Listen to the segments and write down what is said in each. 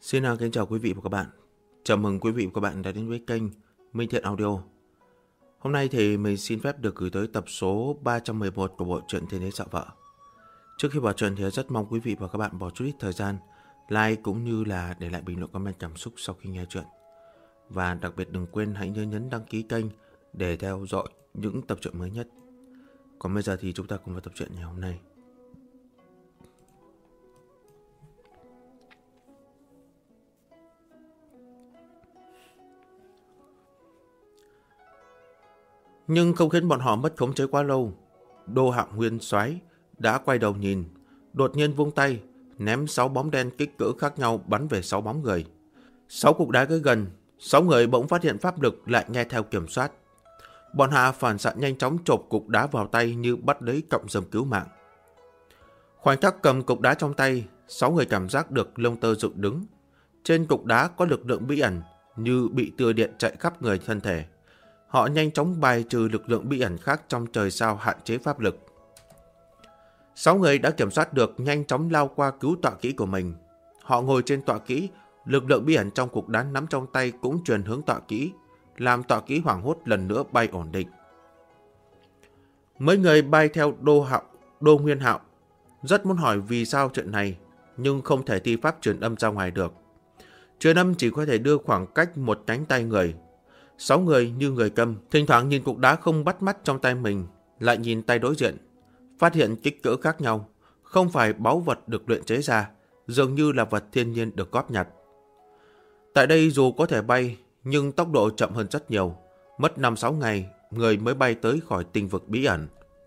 Xin kính chào quý vị và các bạn. Chào mừng quý vị và các bạn đã đến với kênh Minh Thiện Audio. Hôm nay thì mình xin phép được gửi tới tập số 311 của bộ truyện Thiên Đế Dạo Vợ. Trước khi vào truyện thì rất mong quý vị và các bạn bỏ chút ít thời gian like cũng như là để lại bình luận comment cảm xúc sau khi nghe truyện. Và đặc biệt đừng quên hãy nhấn đăng ký kênh để theo dõi những tập truyện mới nhất. Còn bây giờ thì chúng ta cùng vào tập truyện ngày hôm nay. Nhưng không khiến bọn họ mất khống chế quá lâu. Đô Hạo Nguyên Soái đã quay đầu nhìn, đột nhiên vung tay, ném 6 bóng đen kích cỡ khác nhau bắn về 6 bóng người. 6 cục đá tới gần, 6 người bỗng phát hiện pháp lực lại nghe theo kiểm soát. Bọn họ phản xạ nhanh chóng chộp cục đá vào tay như bắt lấy cọng rơm cứu mạng. Khoảnh khắc cầm cục đá trong tay, 6 người cảm giác được lông tơ dựng đứng. Trên cục đá có lực lượng bí ẩn như bị tia điện chạy khắp người thân thể. Họ nhanh chóng bài trừ lực lượng bí ẩn khác trong trời sao hạn chế pháp lực. 6 người đã kiểm soát được nhanh chóng lao qua cứu tọa kỹ của mình. Họ ngồi trên tọa kỹ, lực lượng bí ẩn trong cục đá nắm trong tay cũng truyền hướng tọa kỹ, làm tọa kỹ hoảng hốt lần nữa bay ổn định. Mấy người bay theo Đô Nguyên Hạo rất muốn hỏi vì sao chuyện này, nhưng không thể thi pháp truyền âm ra ngoài được. Truyền âm chỉ có thể đưa khoảng cách một cánh tay người. 6 người như người câm, thỉnh thoảng nhìn cục đá không bắt mắt trong tay mình, lại nhìn tay đối diện, phát hiện kích cỡ khác nhau, không phải báu vật được luyện chế ra, dường như là vật thiên nhiên được góp nhặt. Tại đây dù có thể bay, nhưng tốc độ chậm hơn rất nhiều, mất 5-6 ngày, người mới bay tới khỏi tinh vực bí ẩn.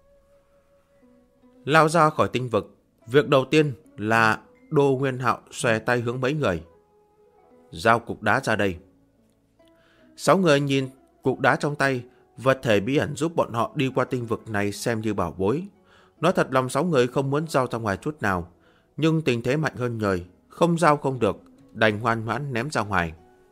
Lao ra khỏi tinh vực, việc đầu tiên là Đô Nguyên Hạo xòe tay hướng mấy người. Giao cục đá ra đây. 6 người nhìn cục đá trong tay, vật thể bí ẩn giúp bọn họ đi qua tinh vực này xem như bảo bối. Nói thật lòng 6 người không muốn giao ra ngoài chút nào, nhưng tình thế mạnh hơn người, không giao không được, đành ngoan ngoãn ném ra ngoài.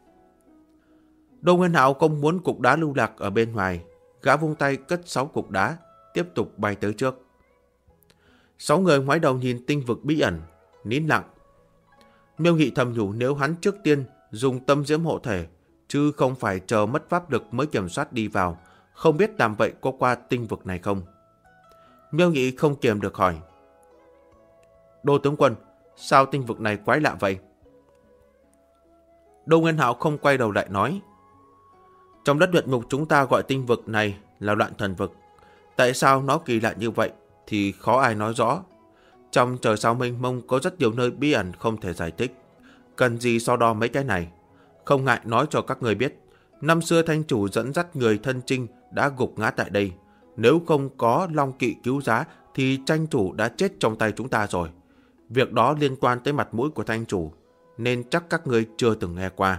Đô Nguyên Hạo không muốn cục đá lưu lạc ở bên ngoài, gã vung tay cất 6 cục đá, tiếp tục bay tới trước. 6 người ngoái đầu nhìn tinh vực bí ẩn, nín lặng. Miêu Nghị thầm nhủ nếu hắn trước tiên dùng tâm diễm hộ thể, chứ không phải chờ mất pháp lực mới kiểm soát đi vào, không biết làm vậy có qua tinh vực này không. Miêu Nghị không kiềm được hỏi. Đô tướng quân, sao tinh vực này quái lạ vậy? Đô Nguyên Hạo không quay đầu lại nói. Trong đất luyện ngục chúng ta gọi tinh vực này là Loạn Thần Vực. Tại sao nó kỳ lạ như vậy thì khó ai nói rõ. Trong trời sao mênh mông có rất nhiều nơi bí ẩn không thể giải thích. Cần gì so đo mấy cái này? Không ngại nói cho các người biết, năm xưa Thanh Chủ dẫn dắt người thân chinh đã gục ngã tại đây. Nếu không có Long Kỵ cứu giá thì Thanh Chủ đã chết trong tay chúng ta rồi. Việc đó liên quan tới mặt mũi của Thanh Chủ, nên chắc các người chưa từng nghe qua.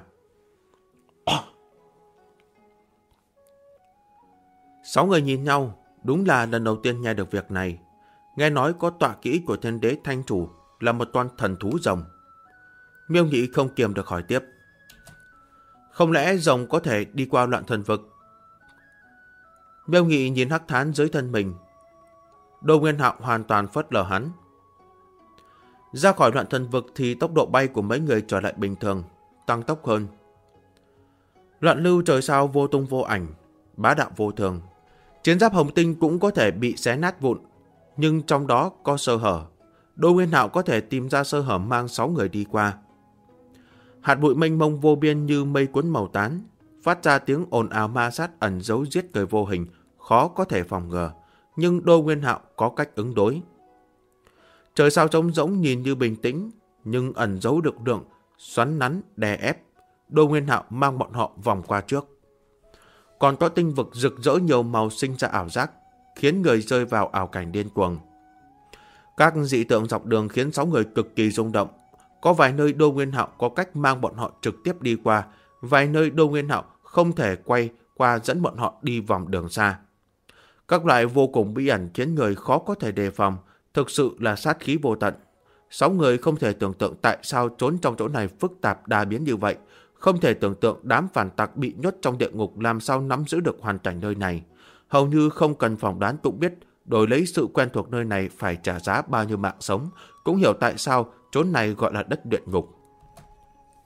6 người nhìn nhau, đúng là lần đầu tiên nghe được việc này. Nghe nói có tọa kỹ của Thiên Đế Thanh Chủ là một con thần thú rồng. Miêu Nghị không kiềm được hỏi tiếp. Không lẽ rồng có thể đi qua Loạn Thần Vực? Miêu Nghị nhìn hắc thán dưới thân mình. Đô Nguyên Hạo hoàn toàn phớt lờ hắn. Ra khỏi Loạn Thần Vực thì tốc độ bay của mấy người trở lại bình thường, tăng tốc hơn. Loạn lưu trời sao vô tung vô ảnh, bá đạo vô thường. Chiến giáp hồng tinh cũng có thể bị xé nát vụn, nhưng trong đó có sơ hở. Đô Nguyên Hạo có thể tìm ra sơ hở mang 6 người đi qua. Hạt bụi mênh mông vô biên như mây cuốn màu tán, phát ra tiếng ồn ào ma sát ẩn giấu giết người vô hình, khó có thể phòng ngừa, nhưng Đô Nguyên Hạo có cách ứng đối. Trời sao trống rỗng nhìn như bình tĩnh, nhưng ẩn giấu được lượng xoắn nắn đè ép. Đô Nguyên Hạo mang bọn họ vòng qua trước. Còn có tinh vực rực rỡ nhiều màu sinh ra ảo giác, khiến người rơi vào ảo cảnh điên cuồng. Các dị tượng dọc đường khiến 6 người cực kỳ rung động. Có vài nơi Đô Nguyên Hạo có cách mang bọn họ trực tiếp đi qua, vài nơi Đô Nguyên Hạo không thể quay qua dẫn bọn họ đi vòng đường xa. Các loại vô cùng bí ẩn khiến người khó có thể đề phòng, thực sự là sát khí vô tận. 6 người không thể tưởng tượng tại sao trốn trong chỗ này phức tạp đa biến như vậy, không thể tưởng tượng đám phản tặc bị nhốt trong địa ngục làm sao nắm giữ được hoàn cảnh nơi này. Hầu như không cần phỏng đoán cũng biết, đổi lấy sự quen thuộc nơi này phải trả giá bao nhiêu mạng sống, cũng hiểu tại sao chốn này gọi là đất luyện ngục.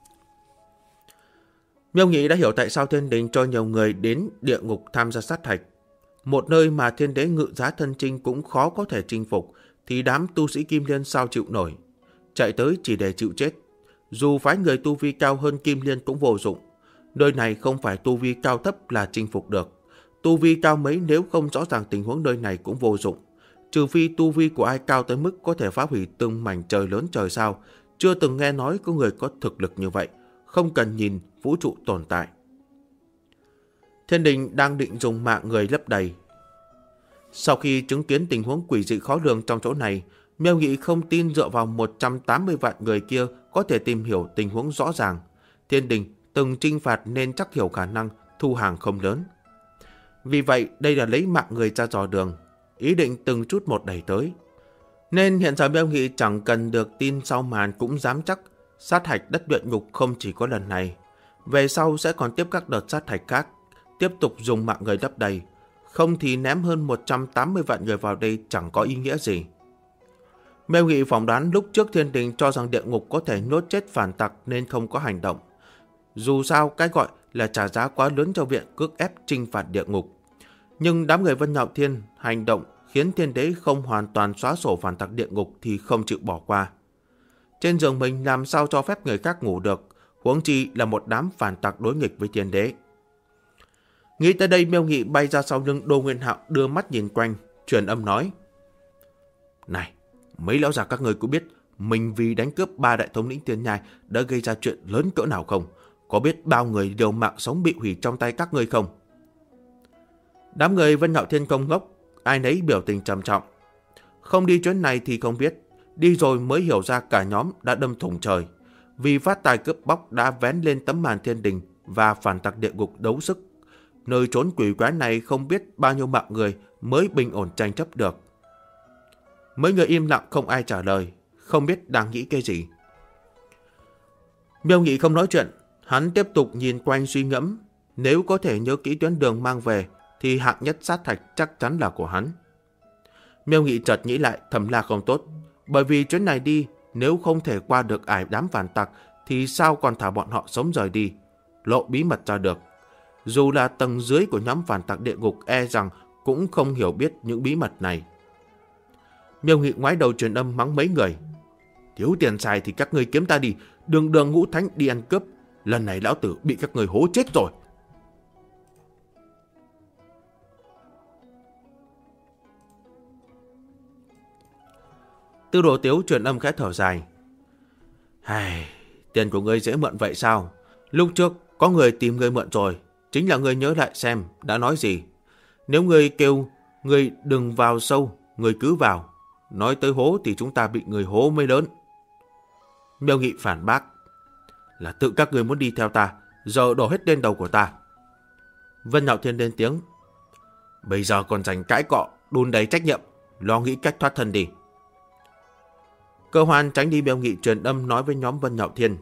Miêu Nghị đã hiểu tại sao thiên đình cho nhiều người đến địa ngục tham gia sát hạch. Một nơi mà thiên đế ngự giá thân chinh cũng khó có thể chinh phục, thì đám tu sĩ Kim Liên sao chịu nổi. Chạy tới chỉ để chịu chết. Dù phái người tu vi cao hơn Kim Liên cũng vô dụng. Nơi này không phải tu vi cao thấp là chinh phục được. Tu vi cao mấy nếu không rõ ràng tình huống nơi này cũng vô dụng. Trừ phi tu vi của ai cao tới mức có thể phá hủy từng mảnh trời lớn trời sao. Chưa từng nghe nói có người có thực lực như vậy. Không cần nhìn vũ trụ tồn tại. Thiên đình đang định dùng mạng người lấp đầy. Sau khi chứng kiến tình huống quỷ dị khó lường trong chỗ này, Miêu Nghị không tin dựa vào 180 vạn người kia có thể tìm hiểu tình huống rõ ràng. Thiên đình từng trinh phạt nên chắc hiểu khả năng thu hàng không lớn. Vì vậy, đây là lấy mạng người ra dò đường, ý định từng chút một đẩy tới. Nên hiện giờ Miêu Nghị chẳng cần được tin sau màn cũng dám chắc sát hạch đất luyện ngục không chỉ có lần này. Về sau sẽ còn tiếp các đợt sát hạch khác, tiếp tục dùng mạng người lấp đầy. Không thì ném hơn 180 vạn người vào đây chẳng có ý nghĩa gì. Miêu Nghị phỏng đoán lúc trước thiên đình cho rằng địa ngục có thể nhốt chết phản tặc nên không có hành động. Dù sao cái gọi là trả giá quá lớn cho viện cưỡng ép trinh phạt địa ngục. Nhưng đám người Vân Nhạo Thiên hành động khiến thiên đế không hoàn toàn xóa sổ phản tặc địa ngục thì không chịu bỏ qua. Trên giường mình làm sao cho phép người khác ngủ được, huống chi là một đám phản tặc đối nghịch với thiên đế. Nghĩ tới đây, Miêu Nghị bay ra sau lưng Đô Nguyên Hạo, đưa mắt nhìn quanh, truyền âm nói: Này, mấy lão già các người cũng biết mình vì đánh cướp 3 đại thống lĩnh Tiên Nhai đã gây ra chuyện lớn cỡ nào không? Có biết bao người liều mạng sống bị hủy trong tay các ngươi không? Đám người Vân Nhạo Thiên không ngốc, ai nấy biểu tình trầm trọng. Không đi chuyến này thì không biết, đi rồi mới hiểu ra cả nhóm đã đâm thủng trời. Vì phát tài cướp bóc đã vén lên tấm màn thiên đình và phản tặc địa ngục đấu sức. Nơi trốn quỷ quái này không biết bao nhiêu mạng người mới bình ổn tranh chấp được. Mấy người im lặng không ai trả lời, không biết đang nghĩ cái gì. Miêu Nghị không nói chuyện, hắn tiếp tục nhìn quanh suy ngẫm. Nếu có thể nhớ kỹ tuyến đường mang về thì hạng nhất sát thạch chắc chắn là của hắn. Miêu Nghị chợt nghĩ lại thầm là không tốt, bởi vì chuyến này đi nếu không thể qua được ải đám phản tặc thì sao còn thả bọn họ sống rời đi, lộ bí mật ra được. Dù là tầng dưới của nhóm phản tặc địa ngục e rằng cũng không hiểu biết những bí mật này. Miêu Nghị ngoái đầu truyền âm mắng mấy người: Thiếu tiền xài thì các ngươi kiếm ta đi, đường đường ngũ thánh đi ăn cướp. Lần này lão tử bị các người hố chết rồi. Tư Đồ Tiếu truyền âm khẽ thở dài: Tiền của ngươi dễ mượn vậy sao? Lúc trước có người tìm ngươi mượn rồi, chính là ngươi nhớ lại xem đã nói gì. Nếu ngươi kêu ngươi đừng vào sâu, ngươi cứ vào. Nói tới hố thì chúng ta bị người hố mới lớn. Miêu Nghị phản bác: Là tự các ngươi muốn đi theo ta, giờ đổ hết lên đầu của ta. Vân Nhạo Thiên lên tiếng: Bây giờ còn dành cãi cọ, đùn đầy trách nhiệm, lo nghĩ cách thoát thân đi. Cơ Hoan tránh đi Miêu Nghị truyền âm nói với nhóm Vân Nhạo Thiên: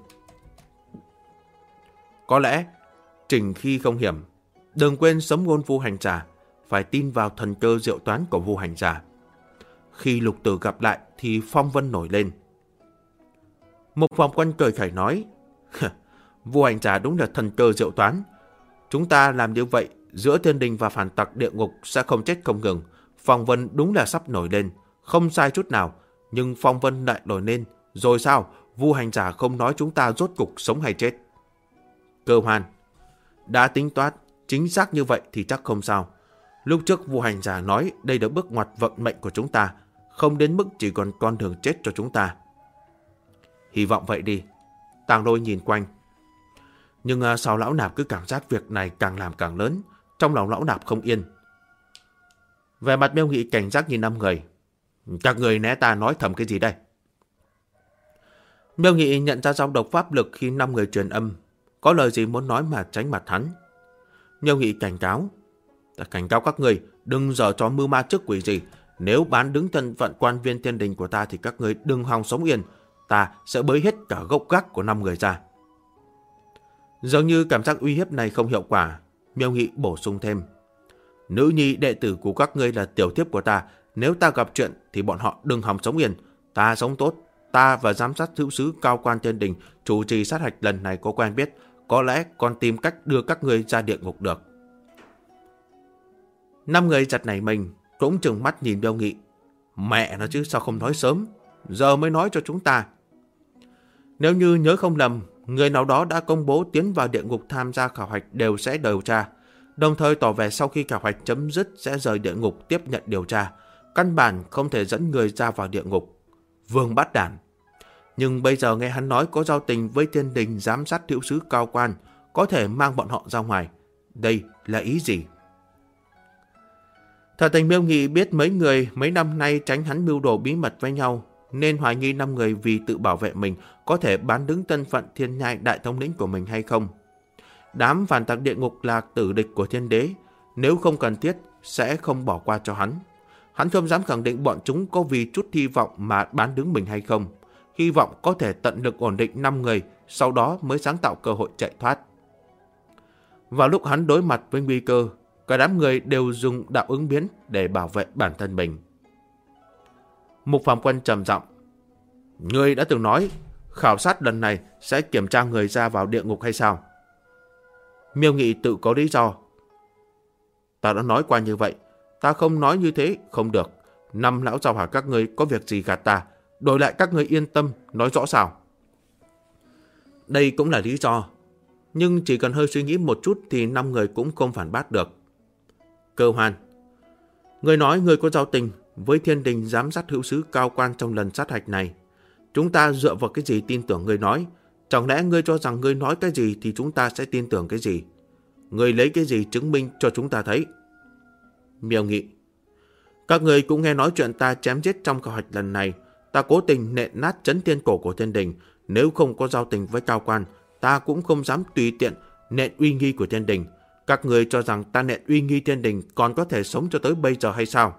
Có lẽ trình khi không hiểm, đừng quên sấm ngôn Vu Hành Giả, phải tin vào thần cơ diệu toán của Vu Hành Giả. Khi lục tử gặp lại thì phong vân nổi lên. Một Phòng Quân cười khẩy nói: Vu Hành Giả đúng là thần cơ diệu toán. Chúng ta làm như vậy, giữa thiên đình và phản tặc địa ngục sẽ không chết không ngừng. Phong vân đúng là sắp nổi lên, không sai chút nào. Nhưng phong vân lại nổi lên, rồi sao? Vu Hành Giả không nói chúng ta rốt cục sống hay chết. Cơ Hoan: Đã tính toán chính xác như vậy thì chắc không sao. Lúc trước Vu Hành Giả nói đây là bước ngoặt vận mệnh của chúng ta, không đến mức chỉ còn con đường chết cho chúng ta. Hy vọng vậy đi. Tàng Lôi nhìn quanh. Nhưng sao lão nạp cứ cảm giác việc này càng làm càng lớn, trong lòng lão nạp không yên. Về mặt Miêu Nghị cảnh giác nhìn 5 người. Các người né ta nói thầm cái gì đây? Miêu Nghị nhận ra dao độc pháp lực khi 5 người truyền âm, có lời gì muốn nói mà tránh mặt hắn. Miêu Nghị cảnh cáo: Ta cảnh cáo các người đừng dở trò mưu ma trước quỷ gì. Nếu bán đứng thân phận quan viên thiên đình của ta thì các người đừng hòng sống yên. Ta sẽ bới hết cả gốc gác của 5 người ra. Dường như cảm giác uy hiếp này không hiệu quả, Miêu Nghị bổ sung thêm: Nữ nhi đệ tử của các ngươi là tiểu thiếp của ta. Nếu ta gặp chuyện thì bọn họ đừng hòng sống yên. Ta sống tốt, ta và giám sát hữu sứ cao quan thiên đình chủ trì sát hạch lần này có quen biết, có lẽ còn tìm cách đưa các ngươi ra địa ngục được. 5 người giật nảy mình, cũng trừng mắt nhìn Miêu Nghị. Mẹ nó chứ, sao không nói sớm, giờ mới nói cho chúng ta. Nếu như nhớ không lầm, người nào đó đã công bố tiến vào địa ngục tham gia khảo hạch đều sẽ điều tra, đồng thời tỏ vẻ sau khi khảo hạch chấm dứt sẽ rời địa ngục tiếp nhận điều tra. Căn bản không thể dẫn người ra vào địa ngục. Vương Bát Đản. Nhưng bây giờ nghe hắn nói có giao tình với Thiên Đình giám sát hữu sứ cao quan, có thể mang bọn họ ra ngoài. Đây là ý gì? Thật tình Miêu Nghị biết mấy người mấy năm nay tránh hắn mưu đồ bí mật với nhau, nên hoài nghi 5 người vì tự bảo vệ mình có thể bán đứng thân phận Thiên Nhai đại thống lĩnh của mình hay không. Đám phản tặc địa ngục là tử địch của Thiên Đế, nếu không cần thiết sẽ không bỏ qua cho hắn. Hắn không dám khẳng định bọn chúng có vì chút hy vọng mà bán đứng mình hay không. Hy vọng có thể tận lực ổn định 5 người, sau đó mới sáng tạo cơ hội chạy thoát. Vào lúc hắn đối mặt với nguy cơ, cả đám người đều dùng đạo ứng biến để bảo vệ bản thân mình. Mục Phạm Quân trầm giọng: Ngươi đã từng nói khảo sát lần này sẽ kiểm tra người ra vào địa ngục hay sao? Miêu Nghị tự có lý do. Ta đã nói qua như vậy, ta không nói như thế không được. 5 lão giàu hả các ngươi có việc gì gạt ta, đổi lại các ngươi yên tâm nói rõ sao? Đây cũng là lý do, nhưng chỉ cần hơi suy nghĩ một chút thì 5 người cũng không phản bác được. Cơ Hoan: Ngươi nói ngươi có giao tình với Thiên Đình giám sát hữu sứ cao quan trong lần sát hạch này. Chúng ta dựa vào cái gì tin tưởng ngươi nói? Chẳng lẽ ngươi cho rằng ngươi nói cái gì thì chúng ta sẽ tin tưởng cái gì? Ngươi lấy cái gì chứng minh cho chúng ta thấy? Miêu Nghị: Các ngươi cũng nghe nói chuyện ta chém giết trong khảo hạch lần này. Ta cố tình nện nát trấn tiên cổ của Thiên Đình. Nếu không có giao tình với cao quan, ta cũng không dám tùy tiện nện uy nghi của Thiên Đình. Các ngươi cho rằng ta nện uy nghi Thiên Đình còn có thể sống cho tới bây giờ hay sao?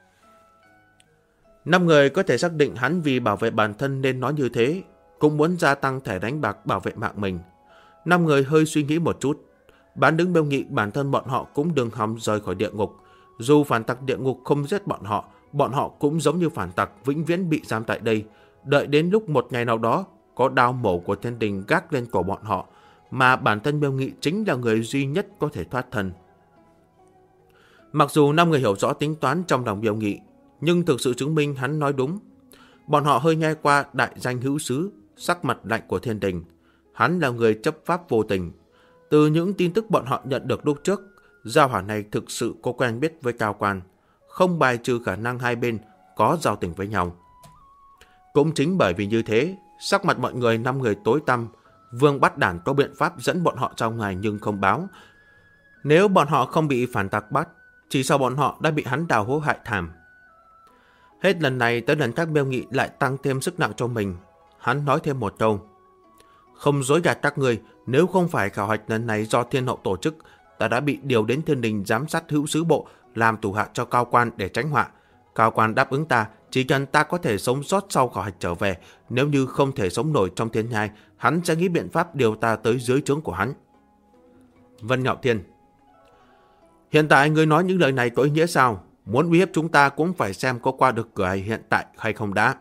5 người có thể xác định hắn vì bảo vệ bản thân nên nói như thế, cũng muốn gia tăng thẻ đánh bạc bảo vệ mạng mình. 5 người hơi suy nghĩ một chút, bán đứng Miêu Nghị bản thân bọn họ cũng đừng hòng rời khỏi địa ngục. Dù phản tặc địa ngục không giết bọn họ cũng giống như phản tặc vĩnh viễn bị giam tại đây, đợi đến lúc một ngày nào đó có đao mổ của Thiên Đình gác lên cổ bọn họ, mà bản thân Miêu Nghị chính là người duy nhất có thể thoát thân. Mặc dù 5 người hiểu rõ tính toán trong lòng Miêu Nghị, nhưng thực sự chứng minh hắn nói đúng. Bọn họ hơi nghe qua đại danh hữu sứ, sắc mặt lạnh của Thiên Đình. Hắn là người chấp pháp vô tình. Từ những tin tức bọn họ nhận được lúc trước, giao hỏa này thực sự có quen biết với cao quan, không bài trừ khả năng hai bên có giao tình với nhau. Cũng chính bởi vì như thế, sắc mặt mọi người 5 người tối tăm. Vương Bát Đản có biện pháp dẫn bọn họ ra ngoài nhưng không báo. Nếu bọn họ không bị phản tặc bắt, chỉ sau bọn họ đã bị hắn đào hố hại thảm. Hết lần này tới lần khác Miêu Nghị lại tăng thêm sức nặng cho mình. Hắn nói thêm một câu: Không dối gạt các người, nếu không phải khảo hạch lần này do Thiên Hậu tổ chức, ta đã bị điều đến Thiên Đình giám sát hữu sứ bộ làm thủ hạ cho cao quan để tránh họa. Cao quan đáp ứng ta, chỉ cần ta có thể sống sót sau khảo hạch trở về, nếu như không thể sống nổi trong Thiên Nhai, hắn sẽ nghĩ biện pháp điều ta tới dưới trướng của hắn. Vân Ngạo Thiên: Hiện tại ngươi nói những lời này có ý nghĩa sao? Muốn uy hiếp chúng ta cũng phải xem có qua được cửa này hiện tại hay không đã.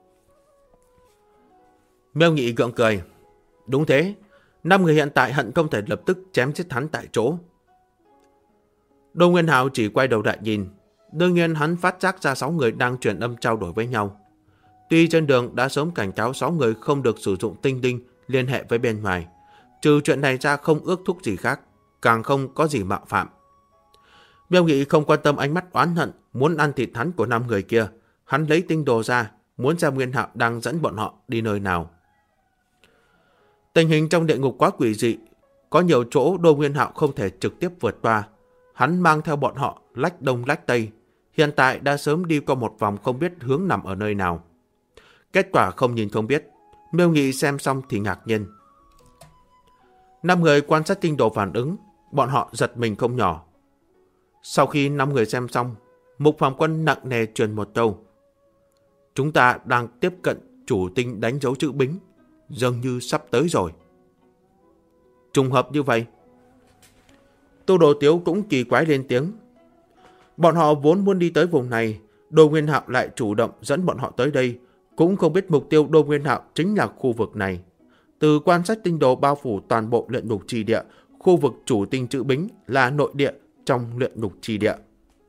Miêu Nghị gượng cười: Đúng thế, 5 người hiện tại hận không thể lập tức chém chết hắn tại chỗ. Đô Nguyên Hạo chỉ quay đầu lại nhìn. Đương nhiên hắn phát giác ra 6 người đang truyền âm trao đổi với nhau. Tuy trên đường đã sớm cảnh cáo 6 người không được sử dụng tinh đinh liên hệ với bên ngoài, trừ chuyện này ra không ước thúc gì khác, càng không có gì mạo phạm. Miêu Nghị không quan tâm ánh mắt oán hận muốn ăn thịt hắn của 5 người kia. Hắn lấy tinh đồ ra, muốn xem Nguyên Hạo đang dẫn bọn họ đi nơi nào. Tình hình trong địa ngục quá quỷ dị, có nhiều chỗ Đô Nguyên Hạo không thể trực tiếp vượt qua. Hắn mang theo bọn họ lách đông lách tây, hiện tại đã sớm đi qua một vòng không biết hướng nằm ở nơi nào. Kết quả không nhìn không biết. Miêu Nghị xem xong thì ngạc nhiên. 5 người quan sát tinh đồ phản ứng, bọn họ giật mình không nhỏ. Sau khi 5 người xem xong, Mục Phạm Quân nặng nề truyền một câu: Chúng ta đang tiếp cận chủ tinh đánh dấu chữ Bính, dường như sắp tới rồi. Trùng hợp như vậy. Tô Đồ Tiếu cũng kỳ quái lên tiếng. Bọn họ vốn muốn đi tới vùng này, Đô Nguyên Hạo lại chủ động dẫn bọn họ tới đây, cũng không biết mục tiêu Đô Nguyên Hạo chính là khu vực này. Từ quan sát tinh đồ bao phủ toàn bộ luyện ngục trì địa, khu vực chủ tinh chữ bính là nội địa trong luyện ngục trì địa.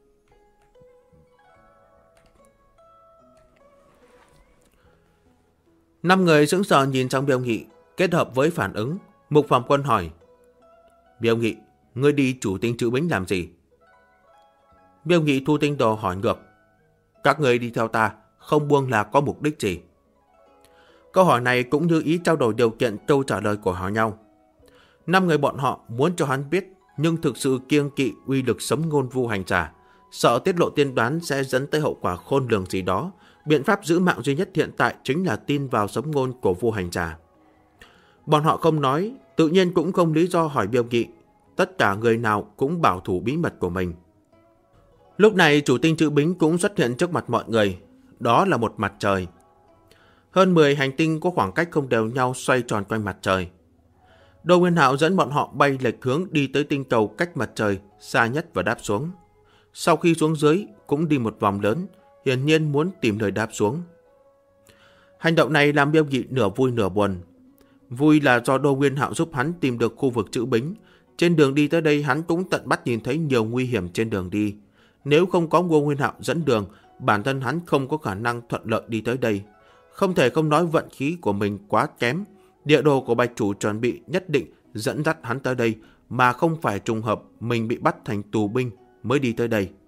Năm người sững sờ nhìn sang Miêu Nghị, kết hợp với phản ứng, Mục Phạm Quân hỏi: Miêu Nghị, ngươi đi chủ tinh chữ bính làm gì? Miêu Nghị thu tinh đồ hỏi ngược: Các người đi theo ta, không buông là có mục đích gì? Câu hỏi này cũng như ý trao đổi điều kiện câu trả lời của họ nhau. Năm người bọn họ muốn cho hắn biết, nhưng thực sự kiêng kỵ uy lực sấm ngôn vu hành giả, sợ tiết lộ tiên đoán sẽ dẫn tới hậu quả khôn lường gì đó. Biện pháp giữ mạng duy nhất hiện tại chính là tin vào sấm ngôn của vu hành giả. Bọn họ không nói, tự nhiên cũng không lý do hỏi Miêu Nghị. Tất cả người nào cũng bảo thủ bí mật của mình. Lúc này chủ tinh chữ bính cũng xuất hiện trước mặt mọi người. Đó là một mặt trời. Hơn 10 hành tinh có khoảng cách không đều nhau xoay tròn quanh mặt trời. Đô Nguyên Hạo dẫn bọn họ bay lệch hướng đi tới tinh cầu cách mặt trời xa nhất và đáp xuống. Sau khi xuống dưới cũng đi một vòng lớn, hiển nhiên muốn tìm nơi đáp xuống. Hành động này làm Miêu Nghị nửa vui nửa buồn. Vui là do Đô Nguyên Hạo giúp hắn tìm được khu vực chữ bính. Trên đường đi tới đây hắn cũng tận mắt nhìn thấy nhiều nguy hiểm trên đường đi. Nếu không có Đô Nguyên Hạo dẫn đường, bản thân hắn không có khả năng thuận lợi đi tới đây. Không thể không nói vận khí của mình quá kém. Địa đồ của Bạch Chủ chuẩn bị nhất định dẫn dắt hắn tới đây, mà không phải trùng hợp mình bị bắt thành tù binh mới đi tới đây.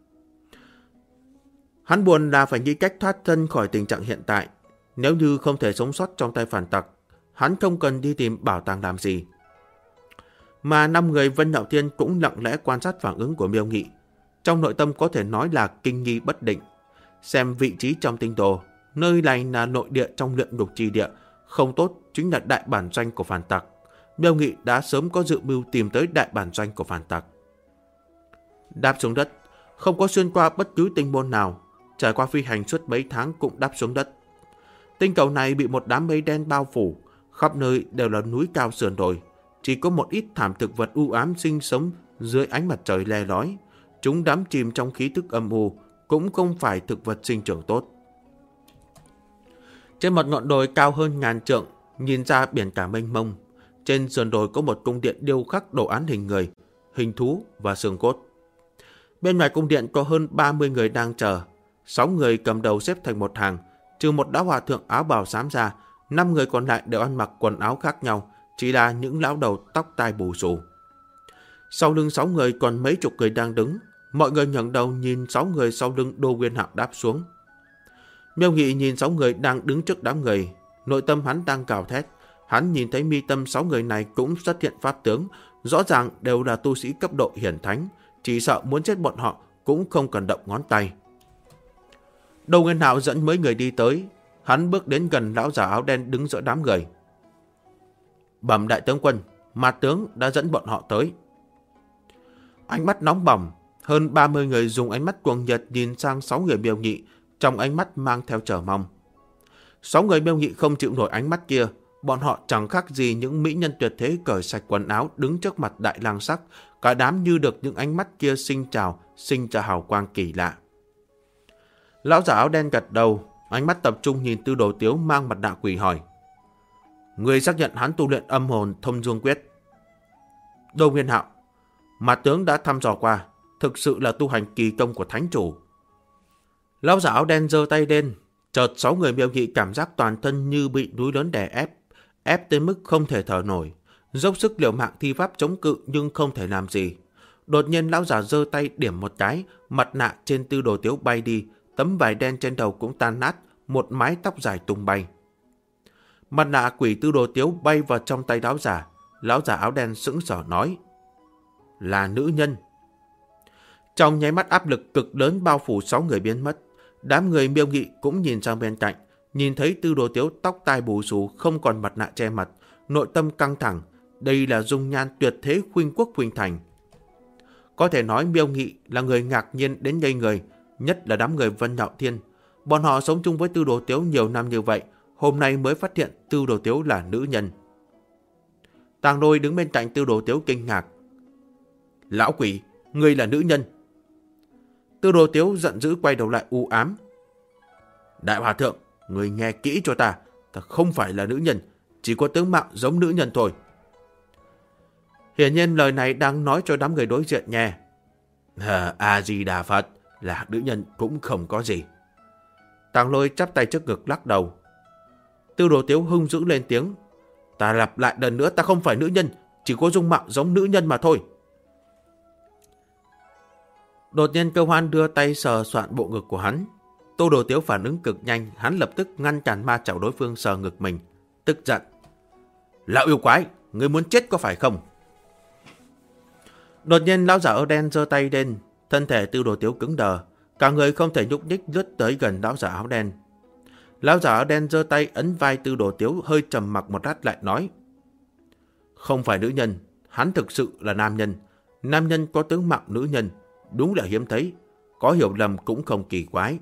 Hắn buồn là phải nghĩ cách thoát thân khỏi tình trạng hiện tại. Nếu như không thể sống sót trong tay phản tặc, hắn không cần đi tìm bảo tàng làm gì. Mà 5 người Vân Nạo Thiên cũng lặng lẽ quan sát phản ứng của Miêu Nghị. Trong nội tâm có thể nói là kinh nghi bất định. Xem vị trí trong tinh đồ, nơi này là nội địa trong luyện ngục trì địa, không tốt chính là đại bản doanh của phản tặc. Miêu Nghị đã sớm có dự mưu tìm tới đại bản doanh của phản tặc. Đáp xuống đất, không có xuyên qua bất cứ tinh môn nào, trải qua phi hành suốt mấy tháng cũng đáp xuống đất. Tinh cầu này bị một đám mây đen bao phủ, khắp nơi đều là núi cao sườn đồi, chỉ có một ít thảm thực vật u ám sinh sống dưới ánh mặt trời le lói. Chúng đắm chìm trong khí thức âm u, cũng không phải thực vật sinh trưởng tốt. Trên một ngọn đồi cao hơn 1000 trượng, nhìn ra biển cả mênh mông. Trên sườn đồi có một cung điện điêu khắc đồ án hình người, hình thú và xương cốt. Bên ngoài cung điện có hơn 30 người đang chờ. 6 người cầm đầu xếp thành một hàng, trừ một lão hòa thượng áo bào xám ra, 5 người còn lại đều ăn mặc quần áo khác nhau, chỉ là những lão đầu tóc tai bù xù. Sau lưng 6 người còn mấy chục người đang đứng. Mọi người ngẩng đầu nhìn 6 người sau lưng Đô Nguyên Hạo đáp xuống. Miêu Nghị nhìn 6 người đang đứng trước đám người, nội tâm hắn đang gào thét. Hắn nhìn thấy mi tâm 6 người này cũng xuất hiện pháp tướng, rõ ràng đều là tu sĩ cấp độ hiển thánh, chỉ sợ muốn chết bọn họ cũng không cần động ngón tay. Đô Nguyên Hạo dẫn mấy người đi tới, hắn bước đến gần lão già áo đen đứng giữa đám người. Bẩm đại tướng quân, Mạt tướng đã dẫn bọn họ tới. Ánh mắt nóng bỏng, hơn 30 người dùng ánh mắt cuồng nhiệt nhìn sang 6 người Miêu Nghị, trong ánh mắt mang theo chờ mong. 6 người Miêu Nghị không chịu nổi ánh mắt kia, bọn họ chẳng khác gì những mỹ nhân tuyệt thế cởi sạch quần áo đứng trước mặt đại lang sắc, cả đám như được những ánh mắt kia sinh ra hào quang kỳ lạ. Lão giả áo đen gật đầu, ánh mắt tập trung nhìn Tư Đồ Tiếu mang mặt nạ quỷ hỏi: Người xác nhận hắn tu luyện âm hồn thông dương quyết? Đô Nguyên Hạo: Mạt tướng đã thăm dò qua, thực sự là tu hành kỳ công của thánh chủ. Lão giả áo đen giơ tay lên, chợt 6 người Miêu Nghị cảm giác toàn thân như bị núi lớn đè ép, ép tới mức không thể thở nổi, dốc sức liều mạng thi pháp chống cự nhưng không thể làm gì. Đột nhiên lão giả giơ tay điểm một cái, mặt nạ trên Tư Đồ Tiếu bay đi, tấm vải đen trên đầu cũng tan nát, một mái tóc dài tung bay. Mặt nạ quỷ Tư Đồ Tiếu bay vào trong tay lão giả áo đen sững sờ nói: Là nữ nhân. Trong nháy mắt áp lực cực lớn bao phủ 6 người biến mất. Đám người Miêu Nghị cũng nhìn sang bên cạnh, nhìn thấy Tư Đồ Tiếu tóc tai bù xù, không còn mặt nạ che mặt, nội tâm căng thẳng. Đây là dung nhan tuyệt thế khuynh quốc khuynh thành. Có thể nói Miêu Nghị là người ngạc nhiên đến ngây người, nhất là đám người Vân Nạo Thiên. Bọn họ sống chung với Tư Đồ Tiếu nhiều năm như vậy, hôm nay mới phát hiện Tư Đồ Tiếu là nữ nhân. Tàng Lôi đứng bên cạnh Tư Đồ Tiếu kinh ngạc: Lão quỷ, ngươi là nữ nhân? Tư Đồ Tiếu giận dữ quay đầu lại u ám: Đại hòa thượng, ngươi nghe kỹ cho ta, ta không phải là nữ nhân, chỉ có tướng mạo giống nữ nhân thôi. Hiển nhiên lời này đang nói cho đám người đối diện nghe. A-di-đà Phật, là nữ nhân cũng không có gì. Tàng Lôi chắp tay trước ngực lắc đầu. Tư Đồ Tiếu hung dữ lên tiếng. Ta lặp lại lần nữa, ta không phải nữ nhân, chỉ có dung mạo giống nữ nhân mà thôi. Đột nhiên Cơ Hoan đưa tay sờ soạn bộ ngực của hắn. Tư Đồ Tiếu phản ứng cực nhanh, hắn lập tức ngăn cản ma chảo đối phương sờ ngực mình, tức giận. Lão yêu quái, ngươi muốn chết có phải không? Đột nhiên lão giả áo đen giơ tay lên, thân thể Tư Đồ Tiếu cứng đờ, cả người không thể nhúc nhích lướt tới gần lão giả áo đen. Lão giả áo đen giơ tay ấn vai Tư Đồ Tiếu, hơi trầm mặc một lát lại nói. Không phải nữ nhân, hắn thực sự là nam nhân. Nam nhân có tướng mạo nữ nhân, đúng là hiếm thấy, có hiểu lầm cũng không kỳ quái.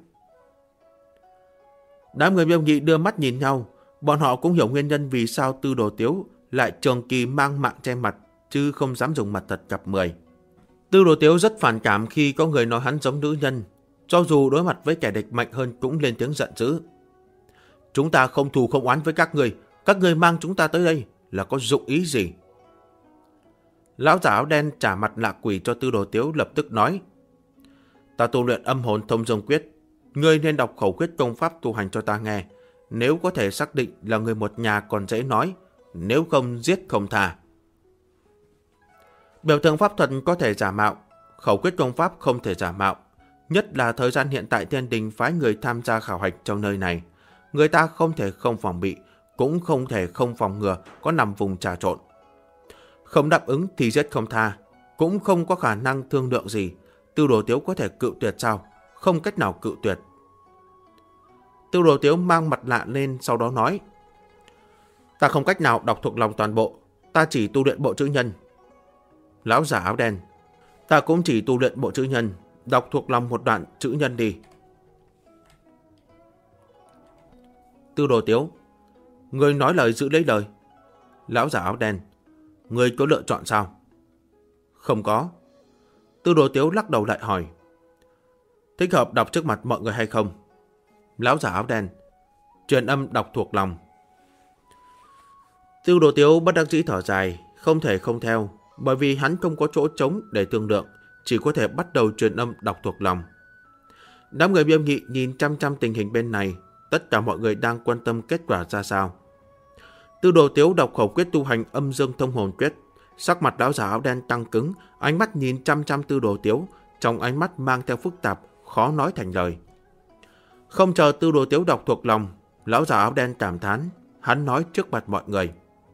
Đám người Miêu Nhị đưa mắt nhìn nhau, bọn họ cũng hiểu nguyên nhân vì sao Tư Đồ Tiếu lại trường kỳ mang mạng che mặt, chứ không dám dùng mặt thật cặp 10. Tư Đồ Tiếu rất phản cảm khi có người nói hắn giống nữ nhân, cho dù đối mặt với kẻ địch mạnh hơn cũng lên tiếng giận dữ. Chúng ta không thù không oán với các người mang chúng ta tới đây là có dụng ý gì? Lão giả áo đen trả mặt lạ quỷ cho Tư Đồ Tiếu, lập tức nói. Ta tu luyện âm hồn thông dương quyết, ngươi nên đọc khẩu quyết công pháp tu hành cho ta nghe. Nếu có thể xác định là người một nhà còn dễ nói, nếu không giết không tha. Biểu tượng pháp thuật có thể giả mạo, khẩu quyết công pháp không thể giả mạo. Nhất là thời gian hiện tại Thiên Đình phái người tham gia khảo hạch trong nơi này. Người ta không thể không phòng bị, cũng không thể không phòng ngừa có nằm vùng trà trộn. Không đáp ứng thì giết không tha, cũng không có khả năng thương lượng gì. Tư Đồ Tiếu có thể cự tuyệt sao? Không cách nào cự tuyệt. Tư Đồ Tiếu mang mặt lạ lên, sau đó nói. Ta không cách nào đọc thuộc lòng toàn bộ, ta chỉ tu luyện bộ chữ nhân. Lão giả áo đen. Ta cũng chỉ tu luyện bộ chữ nhân, đọc thuộc lòng một đoạn chữ nhân đi. Tư Đồ Tiếu. Người nói lời giữ lấy lời. Lão giả áo đen. Người có lựa chọn sao? Không có. Tư Đồ Tiếu lắc đầu lại hỏi. Thích hợp đọc trước mặt mọi người hay không? Lão giả áo đen. Truyền âm đọc thuộc lòng. Tư Đồ Tiếu bất đắc dĩ thở dài, không thể không theo, bởi vì hắn không có chỗ trống để thương lượng, chỉ có thể bắt đầu truyền âm đọc thuộc lòng. Đám người Miêu Nhị nhìn chăm chăm tình hình bên này, tất cả mọi người đang quan tâm kết quả ra sao. Tư Đồ Tiếu đọc khẩu quyết tu hành âm dương thông hồn quyết, sắc mặt lão giả áo đen tăng cứng, ánh mắt nhìn chăm chăm Tư Đồ Tiếu, trong ánh mắt mang theo phức tạp, khó nói thành lời. Không chờ Tư Đồ Tiếu đọc thuộc lòng, lão giả áo đen cảm thán, hắn nói trước mặt mọi người.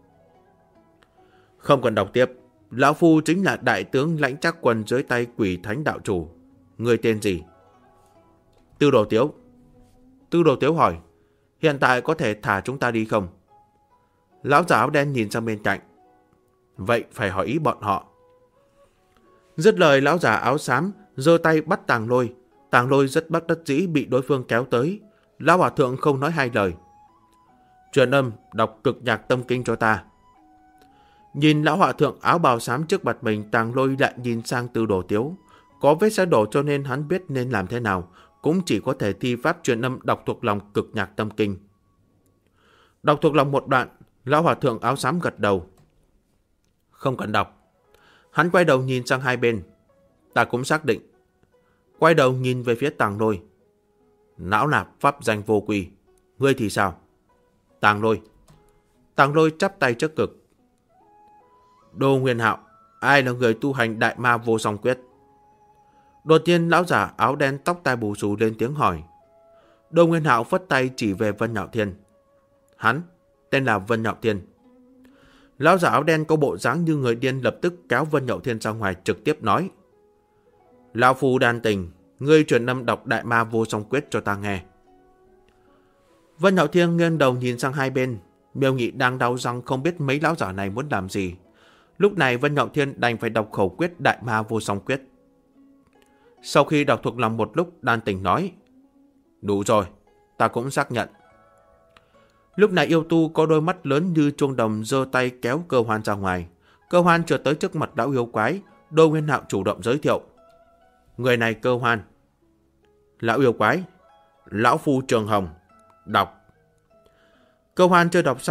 Không cần đọc tiếp, lão phu chính là đại tướng Lãnh Trác Quân dưới tay Quỷ Thánh đạo chủ. Người tên gì? Tư Đồ Tiếu. Tư Đồ Tiếu hỏi, hiện tại có thể thả chúng ta đi không? Lão giả áo đen nhìn sang bên cạnh. Vậy phải hỏi ý bọn họ. Dứt lời, lão giả áo xám giơ tay bắt Tàng Lôi. Tàng Lôi rất bất đắc dĩ bị đối phương kéo tới. Lão hòa thượng không nói hai lời. Truyền âm đọc cực nhạc tâm kinh cho ta. Nhìn lão hòa thượng áo bào xám trước mặt mình, Tàng Lôi lại nhìn sang Tư Đồ Tiếu. Có vết xe đổ cho nên hắn biết nên làm thế nào, cũng chỉ có thể thi pháp truyền âm đọc thuộc lòng cực nhạc tâm kinh. Đọc thuộc lòng một đoạn, lão hòa thượng áo xám gật đầu. Không cần đọc. Hắn quay đầu nhìn sang hai bên. Ta cũng xác định. Quay đầu nhìn về phía Tàng Lôi. Não nạp pháp danh vô quy. Ngươi thì sao? Tàng Lôi. Tàng Lôi chắp tay trước ngực. Đô Nguyên Hạo, ai là người tu hành đại ma vô song quyết? Đột nhiên lão giả áo đen tóc tai bù xù lên tiếng hỏi. Đô Nguyên Hạo phất tay chỉ về Vân Nhạo Thiên. Hắn tên là Vân Nhạo Thiên. Lão giả áo đen có bộ dáng như người điên, lập tức kéo Vân Nhạo Thiên ra ngoài, trực tiếp nói. Lão phu đan tình, ngươi truyền âm đọc đại ma vô song quyết cho ta nghe. Vân Nhạo Thiên nghiêng đầu nhìn sang hai bên. Miêu Nhị đang đau răng không biết mấy lão giả này muốn làm gì. Lúc này Vân Nhạo Thiên đành phải đọc khẩu quyết đại ma vô song quyết. Sau khi đọc thuộc lòng một lúc, đan tình nói. Đủ rồi, ta cũng xác nhận. Lúc này yêu tu có đôi mắt lớn như chuông đồng giơ tay kéo Cơ Hoan ra ngoài. Cơ Hoan trở tới trước mặt lão yêu quái. Đô Nguyên Hạo chủ động giới thiệu. Người này Cơ Hoan. Lão yêu quái. Lão phu Trường Hồng. Đọc. Cơ Hoan chưa đọc xong,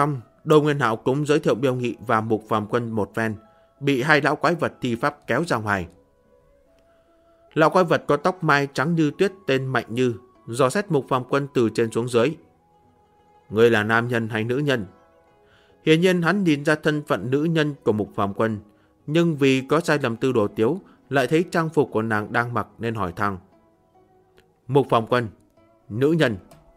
Đồ Nguyên Hạo cũng giới thiệu Miêu Nghị và Mục Phàm Quân một phen, bị hai lão quái vật thi pháp kéo ra ngoài. Lão quái vật có tóc mai trắng như tuyết tên Mạnh Như, dò xét Mục Phàm Quân từ trên xuống dưới. Ngươi là nam nhân hay nữ nhân? Hiển nhiên hắn nhìn ra thân phận nữ nhân của Mục Phàm Quân, nhưng vì có sai lầm Tư Đồ Tiếu, lại thấy trang phục của nàng đang mặc nên hỏi thẳng. Mục Phàm Quân, nữ nhân.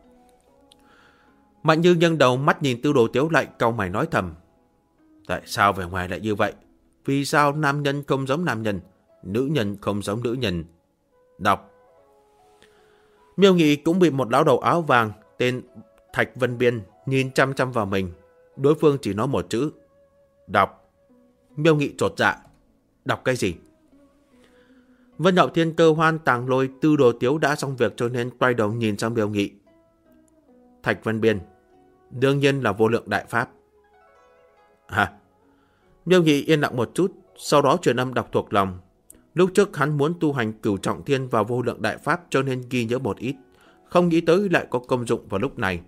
Mạnh Như nghiêng đầu mắt nhìn Tư Đồ Tiếu lại cau mày nói thầm. Tại sao vẻ ngoài lại như vậy? Vì sao nam nhân không giống nam nhân, nữ nhân không giống nữ nhân? Đọc. Miêu Nghị cũng bị một lão đầu áo vàng tên Thạch Vân Biên nhìn chăm chăm vào mình. Đối phương chỉ nói một chữ. Đọc. Miêu Nghị chột dạ. Đọc cái gì? Vân Hạo Thiên cơ hoan tàng lôi Tư Đồ Tiếu đã xong việc cho nên quay đầu nhìn sang Miêu Nghị. Thạch Vân Biên. Đương nhiên là vô lượng đại pháp. Hả? Miêu Nghị yên lặng một chút, sau đó truyền âm đọc thuộc lòng. Lúc trước hắn muốn tu hành Cửu Trọng Thiên và vô lượng đại pháp cho nên ghi nhớ một ít, không nghĩ tới lại có công dụng vào lúc này.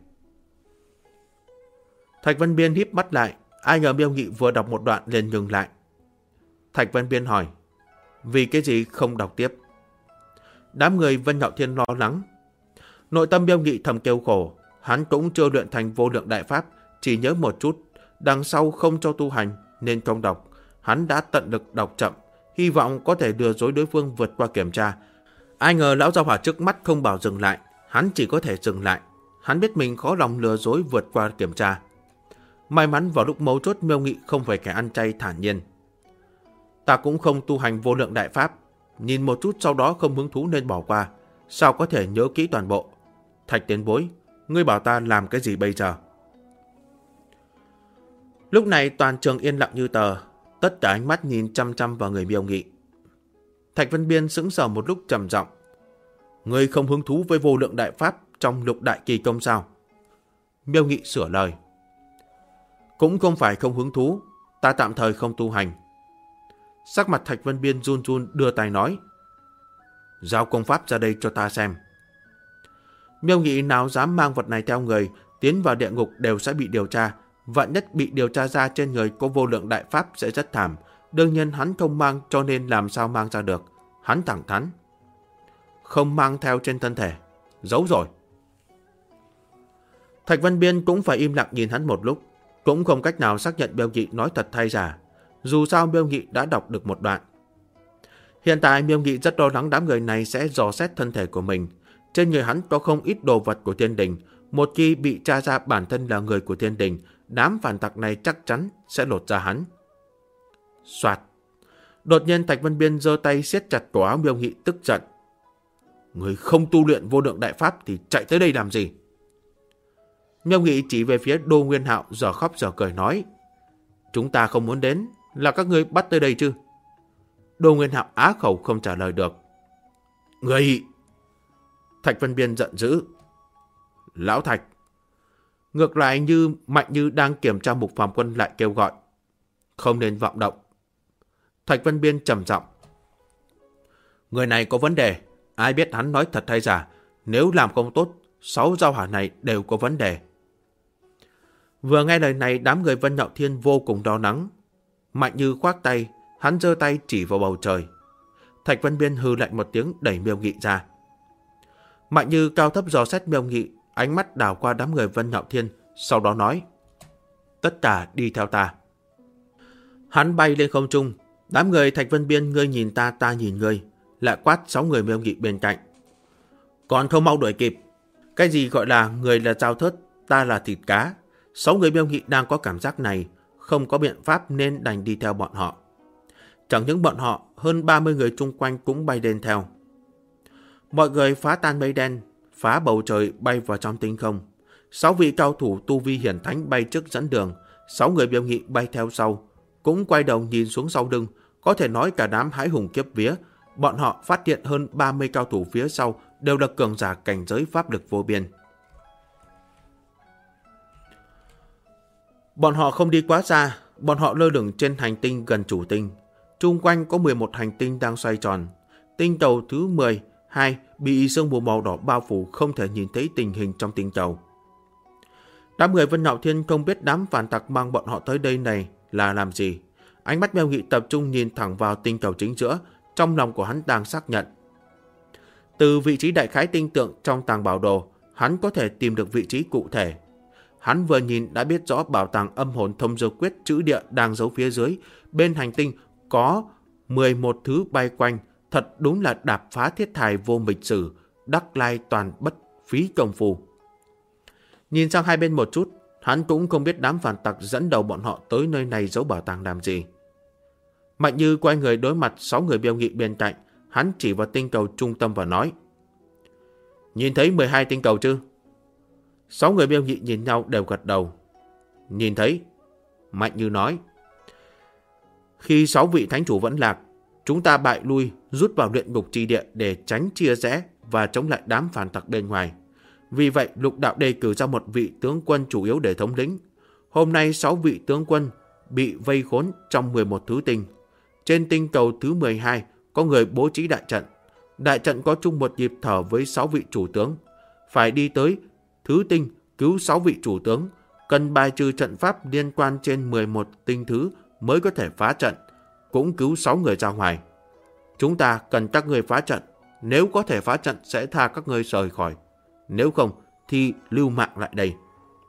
Thạch Vân Biên híp mắt lại, ai ngờ Miêu Nghị vừa đọc một đoạn liền ngừng lại. Thạch Vân Biên hỏi, vì cái gì không đọc tiếp? Đám người Vân Hạo Thiên lo lắng. Nội tâm Miêu Nghị thầm kêu khổ, hắn cũng chưa luyện thành vô lượng đại pháp, chỉ nhớ một chút, đằng sau không cho tu hành nên không đọc. Hắn đã tận lực đọc chậm, hy vọng có thể lừa dối đối phương vượt qua kiểm tra. Ai ngờ lão gia hỏa trước mắt không bảo dừng lại, hắn chỉ có thể dừng lại. Hắn biết mình khó lòng lừa dối vượt qua kiểm tra. May mắn vào lúc mấu chốt Miêu Nghị không phải kẻ ăn chay thản nhiên. Ta cũng không tu hành vô lượng đại pháp, nhìn một chút sau đó không hứng thú nên bỏ qua, sao có thể nhớ kỹ toàn bộ? Thạch tiền bối, ngươi bảo ta làm cái gì bây giờ? Lúc này toàn trường yên lặng như tờ, tất cả ánh mắt nhìn chăm chăm vào người Miêu Nghị. Thạch Vân Biên sững sờ một lúc trầm giọng. Ngươi không hứng thú với vô lượng đại pháp trong lục đại kỳ công sao? Miêu Nghị sửa lời. Cũng không phải không hứng thú, ta tạm thời không tu hành. Sắc mặt Thạch Vân Biên run run đưa tay nói. Giao công pháp ra đây cho ta xem. Miêu Nghị nào dám mang vật này theo người, tiến vào địa ngục đều sẽ bị điều tra. Vạn nhất bị điều tra ra trên người có vô lượng đại pháp sẽ rất thảm. Đương nhiên hắn không mang cho nên làm sao mang ra được. Hắn thẳng thắn. Không mang theo trên thân thể. Giấu rồi. Thạch Vân Biên cũng phải im lặng nhìn hắn một lúc. Cũng không cách nào xác nhận Miêu Nghị nói thật hay giả. Dù sao Miêu Nghị đã đọc được một đoạn. Hiện tại Miêu Nghị rất lo lắng đám người này sẽ dò xét thân thể của mình. Trên người hắn có không ít đồ vật của thiên đình. Một khi bị tra ra bản thân là người của thiên đình, đám phản tặc này chắc chắn sẽ lột ra hắn. Soạt. Đột nhiên Thạch Vân Biên giơ tay siết chặt cổ áo Miêu Nghị tức giận. Người không tu luyện vô lượng đại pháp thì chạy tới đây làm gì? Miêu Nghị chỉ về phía Đô Nguyên Hạo giờ khóc giờ cười nói. Chúng ta không muốn đến, là các ngươi bắt tới đây chứ? Đô Nguyên Hạo á khẩu không trả lời được. Người! Thạch Vân Biên giận dữ. Lão Thạch! Ngược lại như Mạnh Như đang kiểm tra Mục Phàm Quân lại kêu gọi. Không nên vọng động. Thạch Vân Biên trầm giọng. Người này có vấn đề, ai biết hắn nói thật hay giả, nếu làm không tốt, 6 giao hỏa này đều có vấn đề. Vừa nghe lời này đám người Vân Hạo Thiên vô cùng lo lắng. Mạnh Như khoác tay, hắn giơ tay chỉ vào bầu trời. Thạch Vân Biên hừ lạnh một tiếng đẩy Miêu Nghị ra. Mạnh Như cao thấp dò xét Miêu Nghị, ánh mắt đảo qua đám người Vân Hạo Thiên, sau đó nói. Tất cả đi theo ta. Hắn bay lên không trung, đám người Thạch Vân Biên ngươi nhìn ta nhìn ngươi, lại quát 6 người Miêu Nghị bên cạnh. Còn không mau đuổi kịp. Cái gì gọi là người là dao thớt, ta là thịt cá. 6 người Miêu Nghị đang có cảm giác này, không có biện pháp nên đành đi theo bọn họ. Chẳng những bọn họ, hơn 30 người chung quanh cũng bay lên theo. Mọi người phá tan mây đen, phá bầu trời bay vào trong tinh không. 6 vị cao thủ tu vi hiển thánh bay trước dẫn đường, 6 người Miêu Nghị bay theo sau, cũng quay đầu nhìn xuống sau lưng, có thể nói cả đám hãi hùng kiếp vía. Bọn họ phát hiện hơn 30 cao thủ phía sau đều là cường giả cảnh giới pháp lực vô biên. Bọn họ không đi quá xa, bọn họ lơ lửng trên hành tinh gần chủ tinh. Chung quanh có 11 hành tinh đang xoay tròn. Tinh cầu thứ 12 bị sương mù màu đỏ bao phủ, không thể nhìn thấy tình hình trong tinh cầu. Đám người Vân Nạo Thiên không biết đám phản tặc mang bọn họ tới đây này là làm gì. Ánh mắt Miêu Nghị tập trung nhìn thẳng vào tinh cầu chính giữa, trong lòng của hắn đang xác nhận. Từ vị trí đại khái tinh tượng trong tàng bảo đồ, hắn có thể tìm được vị trí cụ thể. Hắn vừa nhìn đã biết rõ bảo tàng âm hồn thông dược quyết chữ địa đang giấu phía dưới. Bên hành tinh có 11 thứ bay quanh, thật đúng là đạp phá thiết thài vô mịch sử, đắc lai toàn bất phí công phu. Nhìn sang hai bên một chút, hắn cũng không biết đám phản tặc dẫn đầu bọn họ tới nơi này giấu bảo tàng làm gì. Mạnh Như quay người đối mặt 6 người Miêu Nghị bên cạnh, hắn chỉ vào tinh cầu trung tâm và nói: Nhìn thấy 12 tinh cầu chứ? 6 người Miêu Nghị nhìn nhau đều gật đầu. Nhìn thấy. Mạnh Như nói: Khi 6 vị thánh chủ vẫn lạc, chúng ta bại lui rút vào luyện ngục chi địa để tránh chia rẽ và chống lại đám phản tặc bên ngoài. Vì vậy lục đạo đề cử ra một vị tướng quân chủ yếu để thống lĩnh. Hôm nay 6 vị tướng quân bị vây khốn trong 11 thứ tinh. Trên tinh cầu thứ 12 có người bố trí đại trận. Đại trận có chung một nhịp thở với 6 vị chủ tướng. Phải đi tới thứ tinh cứu 6 vị chủ tướng. Cần bài trừ trận pháp liên quan trên 11 tinh thứ mới có thể phá trận. Cũng cứu 6 người ra ngoài. Chúng ta cần các người phá trận. Nếu có thể phá trận sẽ tha các người rời khỏi. Nếu không thì lưu mạng lại đây.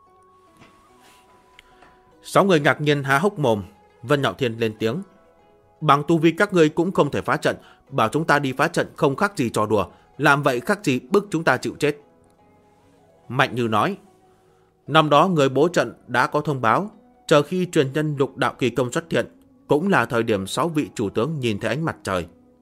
6 người ngạc nhiên há hốc mồm. Vân Nạo Thiên lên tiếng: Bằng tu vi các ngươi cũng không thể phá trận. Bảo chúng ta đi phá trận không khác gì trò đùa. Làm vậy khác gì bức chúng ta chịu chết. Mạnh Như nói: Năm đó người bố trận đã có thông báo, chờ khi truyền nhân lục đạo kỳ công xuất hiện, cũng là thời điểm 6 vị chủ tướng nhìn thấy ánh mặt trời.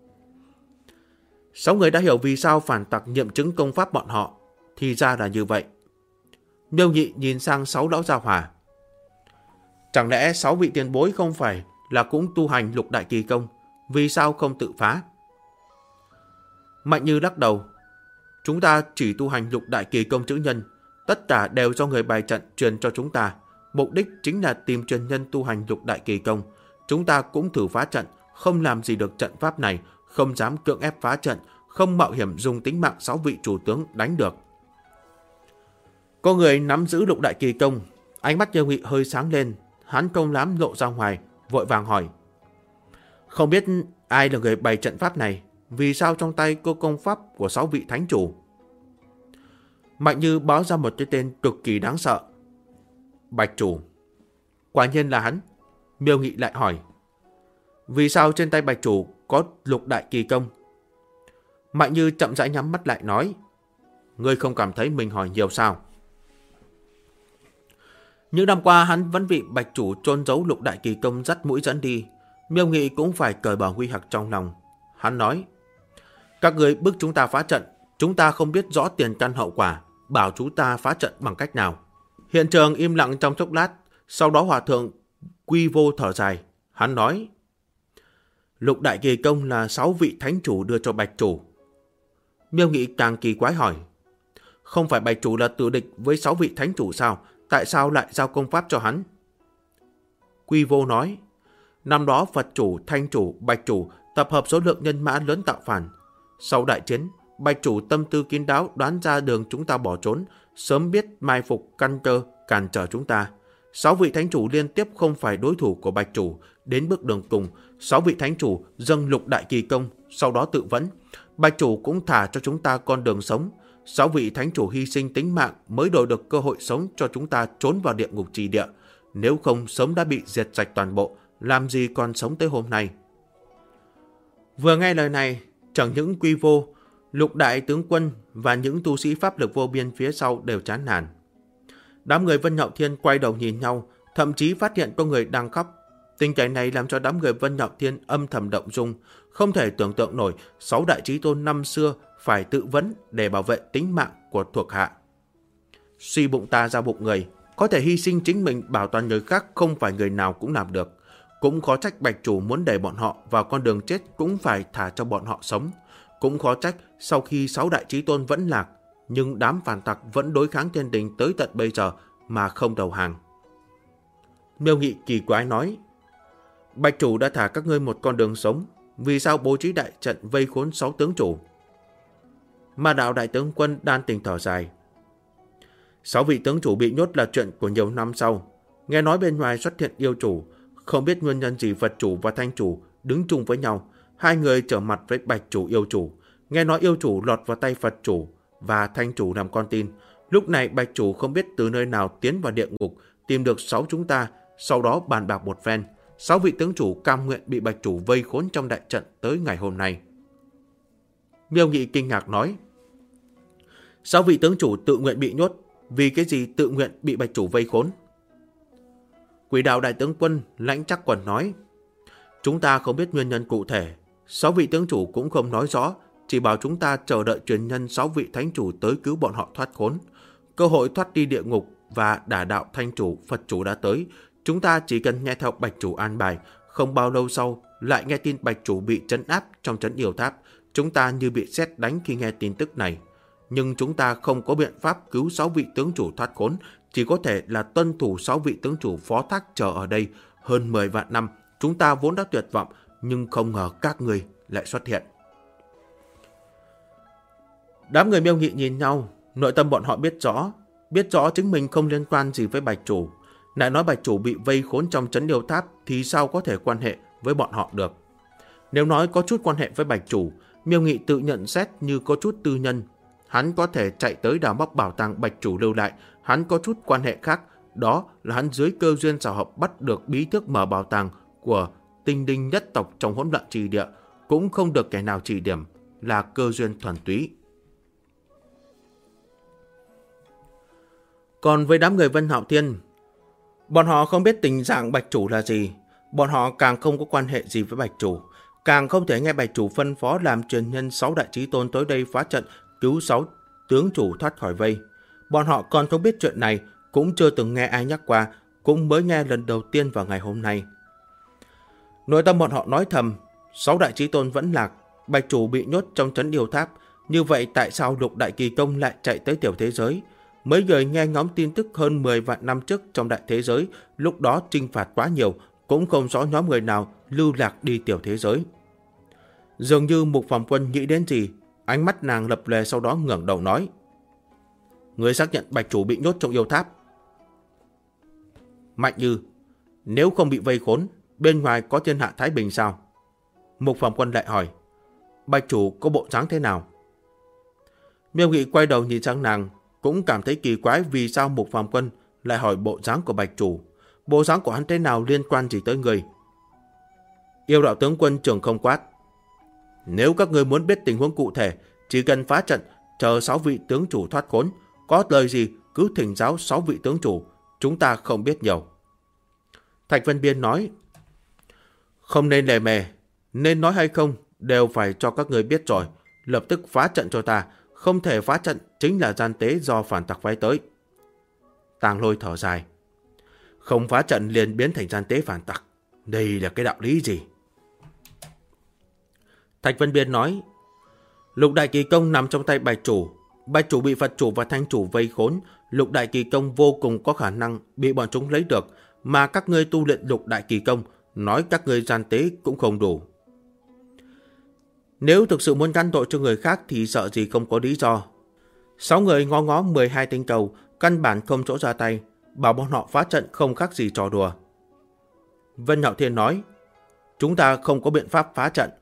6 người đã hiểu vì sao phản tặc nghiệm chứng công pháp bọn họ. Thì ra là như vậy. Miêu Nhị nhìn sang 6 lão gia hỏa. Chẳng lẽ 6 vị tiền bối không phải là cũng tu hành lục đại kỳ công, vì sao không tự phá? Mạnh Như lắc đầu: Chúng ta chỉ tu hành lục đại kỳ công chữ nhân, tất cả đều do người bày trận truyền cho chúng ta. Mục đích chính là tìm truyền nhân tu hành lục đại kỳ công. Chúng ta cũng thử phá trận, không làm gì được trận pháp này, không dám cưỡng ép phá trận, không mạo hiểm dùng tính mạng 6 vị chủ tướng đánh được. Có người nắm giữ lục đại kỳ công. Ánh mắt Miêu Nghị hơi sáng lên. Hắn không dám lộ ra ngoài, vội vàng hỏi: Không biết ai là người bày trận pháp này? Vì sao trong tay có công pháp của 6 vị thánh chủ? Mạnh Như báo ra một cái tên cực kỳ đáng sợ: Bạch Chủ. Quả nhiên là hắn. Miêu Nghị lại hỏi: Vì sao trên tay Bạch Chủ có lục đại kỳ công? Mạnh Như chậm rãi nhắm mắt lại nói: Ngươi không cảm thấy mình hỏi nhiều sao? Những năm qua hắn vẫn bị Bạch Chủ chôn giấu lục đại kỳ công dắt mũi dẫn đi. Miêu Nghị cũng phải cởi bỏ nguy hặc trong lòng. Hắn nói: Các người bức chúng ta phá trận, chúng ta không biết rõ tiền căn hậu quả, bảo chúng ta phá trận bằng cách nào. Hiện trường im lặng trong chốc lát. Sau đó hòa thượng Quy Vô thở dài. Hắn nói: Lục đại kỳ công là 6 vị thánh chủ đưa cho Bạch Chủ. Miêu Nghị càng kỳ quái hỏi: Không phải Bạch Chủ là tử địch với 6 vị thánh chủ sao? Tại sao lại giao công pháp cho hắn? Quy Vô nói: Năm đó Phật Chủ, Thanh Chủ, Bạch Chủ tập hợp số lượng nhân mã lớn tạo phản. Sau đại chiến, Bạch Chủ tâm tư kín đáo đoán ra đường chúng ta bỏ trốn, sớm biết mai phục căn cơ cản trở chúng ta. 6 vị thánh chủ liên tiếp không phải đối thủ của Bạch Chủ. Đến bước đường cùng, 6 vị thánh chủ dâng lục đại kỳ công, sau đó tự vẫn. Bạch Chủ cũng thả cho chúng ta con đường sống. 6 vị thánh chủ hy sinh tính mạng mới đổi được cơ hội sống cho chúng ta trốn vào địa ngục trì địa. Nếu không sớm đã bị diệt sạch toàn bộ, làm gì còn sống tới hôm nay. Vừa nghe lời này, chẳng những Quy Vô, lục đại tướng quân và những tu sĩ pháp lực vô biên phía sau đều chán nản. Đám người Vân Nạo Thiên quay đầu nhìn nhau, thậm chí phát hiện có người đang khóc. Tình cảnh này làm cho đám người Vân Nạo Thiên âm thầm động dung, không thể tưởng tượng nổi 6 đại chí tôn năm xưa phải tự vấn để bảo vệ tính mạng của thuộc hạ. Suy bụng ta ra bụng người, có thể hy sinh chính mình bảo toàn người khác không phải người nào cũng làm được. Cũng khó trách Bạch Chủ muốn đẩy bọn họ vào con đường chết cũng phải thả cho bọn họ sống. Cũng khó trách sau khi 6 đại chí tôn vẫn lạc, nhưng đám phản tặc vẫn đối kháng thiên đình tới tận bây giờ mà không đầu hàng. Miêu Nghị kỳ quái nói: Bạch Chủ đã thả các ngươi một con đường sống, vì sao bố trí đại trận vây khốn 6 tướng chủ? Ma Đạo đại tướng quân đan tình thở dài: 6 vị tướng chủ bị nhốt là chuyện của nhiều năm sau. Nghe nói bên ngoài xuất hiện yêu chủ, không biết nguyên nhân gì Phật chủ và Thanh chủ đứng chung với nhau. Hai người trở mặt với Bạch chủ yêu chủ. Nghe nói yêu chủ lọt vào tay Phật chủ và Thanh chủ làm con tin. Lúc này Bạch chủ không biết từ nơi nào tiến vào địa ngục, tìm được 6 chúng ta, sau đó bàn bạc một phen. 6 vị tướng chủ cam nguyện bị Bạch chủ vây khốn trong đại trận tới ngày hôm nay. Miêu Nghị kinh ngạc nói: 6 vị tướng chủ tự nguyện bị nhốt, vì cái gì tự nguyện bị Bạch chủ vây khốn? Quỷ đạo đại tướng quân Lãnh Trắc Quần nói: chúng ta không biết nguyên nhân cụ thể, 6 vị tướng chủ cũng không nói rõ, chỉ bảo chúng ta chờ đợi truyền nhân 6 vị thánh chủ tới cứu bọn họ thoát khốn. Cơ hội thoát đi địa ngục và đả đạo Thanh chủ, Phật chủ đã tới, chúng ta chỉ cần nghe theo Bạch chủ an bài. Không bao lâu sau lại nghe tin Bạch chủ bị trấn áp trong trấn yêu tháp. Chúng ta như bị sét đánh khi nghe tin tức này. Nhưng chúng ta không có biện pháp cứu 6 vị tướng chủ thoát khốn, chỉ có thể là tuân thủ 6 vị tướng chủ phó thác chờ ở đây. Hơn 10 vạn năm, chúng ta vốn đã tuyệt vọng, nhưng không ngờ các người lại xuất hiện. Đám người Miêu Nghị nhìn nhau, nội tâm bọn họ biết rõ chính mình không liên quan gì với Bạch chủ. Lại nói Bạch chủ bị vây khốn trong trấn yêu tháp thì sao có thể quan hệ với bọn họ được. Nếu nói có chút quan hệ với Bạch chủ, Miêu Nghị tự nhận xét như có chút tư nhân. Hắn có thể chạy tới đào móc bảo tàng Bạch chủ lưu lại, hắn có chút quan hệ khác, đó là hắn dưới cơ duyên xảo hợp bắt được bí thức mở bảo tàng của Tinh Đinh nhất tộc trong hỗn loạn trì địa, cũng không được kẻ nào chỉ điểm, là cơ duyên thuần túy. Còn với đám người Vân Hạo Thiên, bọn họ không biết tình trạng Bạch chủ là gì, bọn họ càng không có quan hệ gì với Bạch chủ, càng không thể nghe Bạch chủ phân phó làm truyền nhân 6 đại chí tôn tới đây phá trận cứu 6 tướng chủ thoát khỏi vây. Bọn họ còn không biết chuyện này, cũng chưa từng nghe ai nhắc qua, cũng mới nghe lần đầu tiên vào ngày hôm nay. Nội tâm bọn họ nói thầm, 6 đại chí tôn vẫn lạc, Bạch chủ bị nhốt trong trấn yêu tháp, như vậy tại sao Lục Đại Kỳ Công lại chạy tới tiểu thế giới? Mấy người nghe ngóng tin tức hơn 10 vạn năm trước trong đại thế giới, lúc đó trinh phạt quá nhiều, cũng không rõ nhóm người nào lưu lạc đi tiểu thế giới. Dường như Mục Phàm Quân nghĩ đến gì, ánh mắt nàng lập lòe, sau đó ngẩng đầu nói: người xác nhận Bạch chủ bị nhốt trong yêu tháp. Mạnh Như, nếu không bị vây khốn, bên ngoài có thiên hạ thái bình sao? Mục Phàm Quân lại hỏi: Bạch chủ có bộ dáng thế nào? Miêu Nghị quay đầu nhìn sang nàng, cũng cảm thấy kỳ quái vì sao Mục Phàm Quân lại hỏi bộ dáng của Bạch chủ. Bộ dáng của hắn thế nào liên quan gì tới người? Yêu đạo tướng quân Trường Không quát: nếu các người muốn biết tình huống cụ thể, chỉ cần phá trận, chờ 6 vị tướng chủ thoát khốn, có lời gì cứ thỉnh giáo 6 vị tướng chủ, chúng ta không biết nhiều. Thạch Vân Biên nói: không nên lề mề, nên nói hay không đều phải cho các người biết rồi, lập tức phá trận cho ta, không thể phá trận chính là gian tế do phản tặc phái tới. Tàng Lôi thở dài: không phá trận liền biến thành gian tế phản tặc, đây là cái đạo lý gì? Thạch Vân Biên nói: Lục Đại Kỳ Công nằm trong tay Bạch chủ, Bạch chủ bị Phật chủ và Thanh chủ vây khốn, Lục Đại Kỳ Công vô cùng có khả năng bị bọn chúng lấy được, mà các ngươi tu luyện Lục Đại Kỳ Công, nói các ngươi gian tế cũng không đủ. Nếu thực sự muốn gắn tội cho người khác thì sợ gì không có lý do. 6 người ngó ngó 12 tinh cầu, căn bản không chỗ ra tay, bảo bọn họ phá trận không khác gì trò đùa. Vân Hạo Thiên nói: chúng ta không có biện pháp phá trận.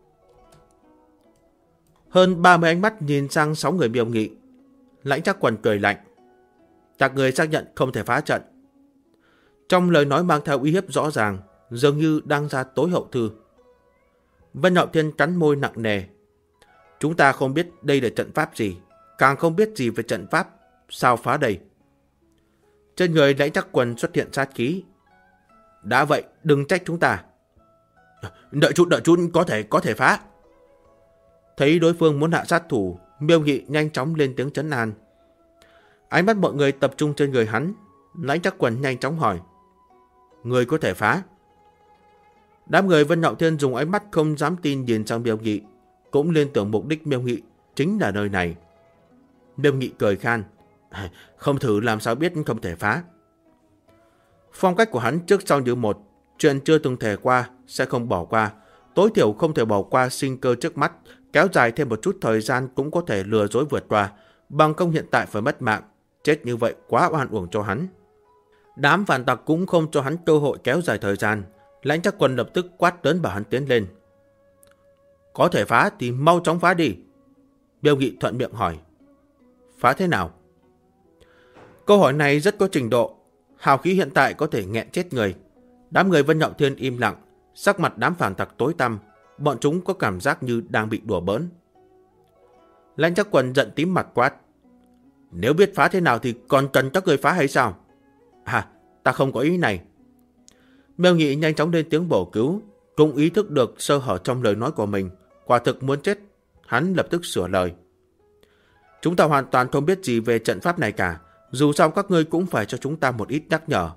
Hơn 30 ánh mắt nhìn sang 6 người Miêu Nghị. Lãnh Trác Quần cười lạnh: các người xác nhận không thể phá trận. Trong lời nói mang theo uy hiếp rõ ràng, dường như đang ra tối hậu thư. Vân Hạo Thiên cắn môi nặng nề: chúng ta không biết đây là trận pháp gì, càng không biết gì về trận pháp, sao phá đây? Trên người Lãnh Trác Quần xuất hiện sát khí: đã vậy đừng trách chúng ta. Đợi chút có thể phá. Thấy đối phương muốn hạ sát thủ, Miêu Nghị nhanh chóng lên tiếng trấn an. Ánh mắt mọi người tập trung trên người hắn. Lãnh Trác Quần nhanh chóng hỏi: người có thể phá? Đám người Vân Hạo Thiên dùng ánh mắt không dám tin nhìn sang Miêu Nghị, cũng liên tưởng mục đích Miêu Nghị chính là nơi này. Miêu Nghị cười khan: không thử làm sao biết không thể phá. Phong cách của hắn trước sau như một, chuyện chưa từng thể qua sẽ không bỏ qua, tối thiểu không thể bỏ qua sinh cơ trước mắt, kéo dài thêm một chút thời gian cũng có thể lừa dối vượt qua, bằng không hiện tại phải mất mạng, chết như vậy quá oan uổng cho hắn. Đám phản tặc cũng không cho hắn cơ hội kéo dài thời gian. Lãnh Trác Quân lập tức quát lớn bảo hắn tiến lên. Có thể phá thì mau chóng phá đi. Miêu Nghị thuận miệng hỏi. Phá thế nào? Câu hỏi này rất có trình độ. Hào khí hiện tại có thể nghẹn chết người. Đám người Vân Nhộng Thiên im lặng, sắc mặt đám phản tặc tối tăm. Bọn chúng có cảm giác như đang bị đùa bỡn. Lãnh Trác Quân giận tím mặt quát. Nếu biết phá thế nào thì còn cần các người phá hay sao? Ta không có ý này. Miêu Nghị nhanh chóng lên tiếng bổ cứu, cũng ý thức được sơ hở trong lời nói của mình, quả thực muốn chết. Hắn lập tức sửa lời. Chúng ta hoàn toàn không biết gì về trận pháp này cả, dù sao các ngươi cũng phải cho chúng ta một ít nhắc nhở.